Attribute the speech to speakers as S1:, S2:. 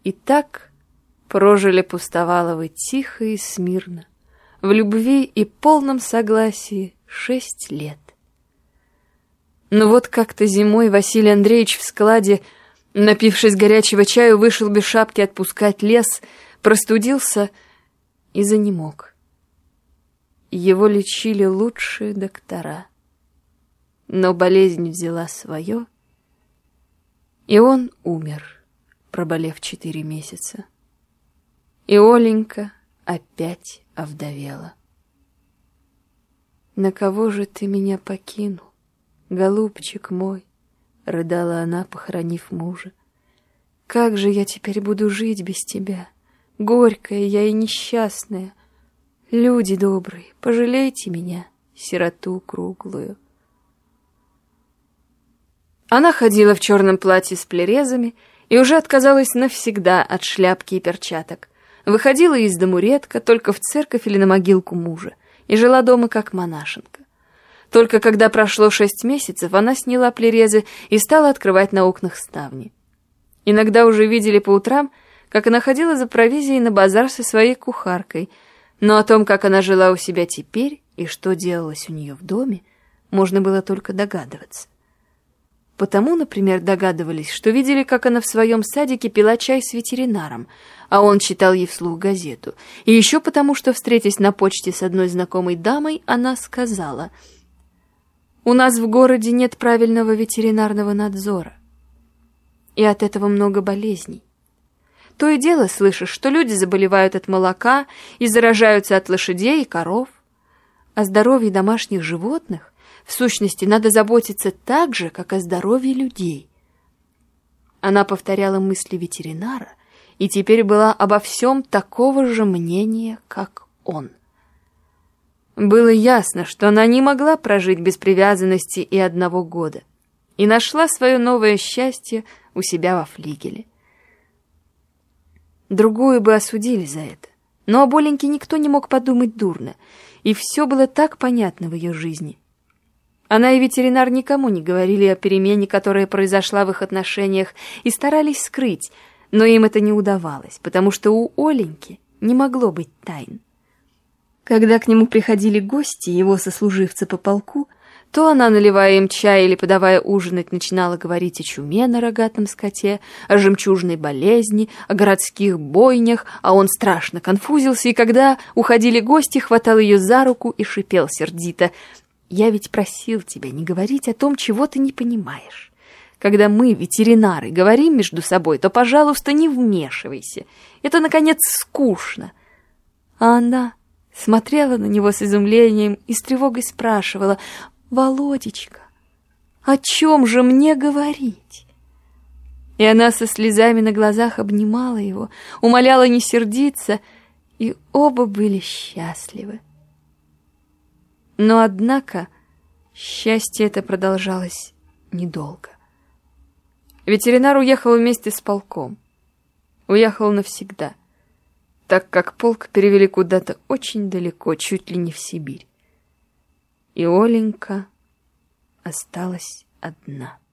S1: И так прожили Пустоваловы тихо и смирно, в любви и полном согласии 6 лет. Но вот как-то зимой Василий Андреевич в складе, напившись горячего чаю, вышел без шапки отпускать лес, простудился и занемог. Его лечили лучшие доктора. Но болезнь взяла свое, и он умер, проболев 4 месяца. И Оленька опять овдовела. «На кого же ты меня покинул, голубчик мой?» — рыдала она, похоронив мужа. «Как же я теперь буду жить без тебя? Горькая я и несчастная. Люди добрые, пожалейте меня, сироту круглую». Она ходила в черном платье с плерезами и уже отказалась навсегда от шляпки и перчаток. Выходила из дому редко, только в церковь или на могилку мужа, и жила дома как монашенка. Только когда прошло 6 месяцев, она сняла плерезы и стала открывать на окнах ставни. Иногда уже видели по утрам, как она ходила за провизией на базар со своей кухаркой, но о том, как она жила у себя теперь и что делалось у нее в доме, можно было только догадываться. Потому, например, догадывались, что видели, как она в своем садике пила чай с ветеринаром, а он читал ей вслух газету. И еще потому, что, встретясь на почте с одной знакомой дамой, она сказала: «У нас в городе нет правильного ветеринарного надзора, и от этого много болезней. То и дело слышишь, что люди заболевают от молока и заражаются от лошадей и коров. О здоровье домашних животных в сущности надо заботиться так же, как о здоровье людей». Она повторяла мысли ветеринара и теперь была обо всем такого же мнения, как он. Было ясно, что она не могла прожить без привязанности и 1 года, и нашла свое новое счастье у себя во флигеле. Другую бы осудили за это, но об Оленьке никто не мог подумать дурно, и все было так понятно в ее жизни. Она и ветеринар никому не говорили о перемене, которая произошла в их отношениях, и старались скрыть, но им это не удавалось, потому что у Оленьки не могло быть тайн. Когда к нему приходили гости, его сослуживцы по полку, то она, наливая им чай или подавая ужинать, начинала говорить о чуме на рогатом скоте, о жемчужной болезни, о городских бойнях, а он страшно конфузился, и когда уходили гости, хватал ее за руку и шипел сердито: «Я ведь просил тебя не говорить о том, чего ты не понимаешь. Когда мы, ветеринары, говорим между собой, то, пожалуйста, не вмешивайся. Это, наконец, скучно». А она смотрела на него с изумлением и с тревогой спрашивала: «Володечка, о чем же мне говорить?» И она со слезами на глазах обнимала его, умоляла не сердиться, и оба были счастливы. Но, однако, счастье это продолжалось недолго. Ветеринар уехал вместе с полком. Уехал навсегда, так как полк перевели куда-то очень далеко, чуть ли не в Сибирь. И Оленька осталась одна.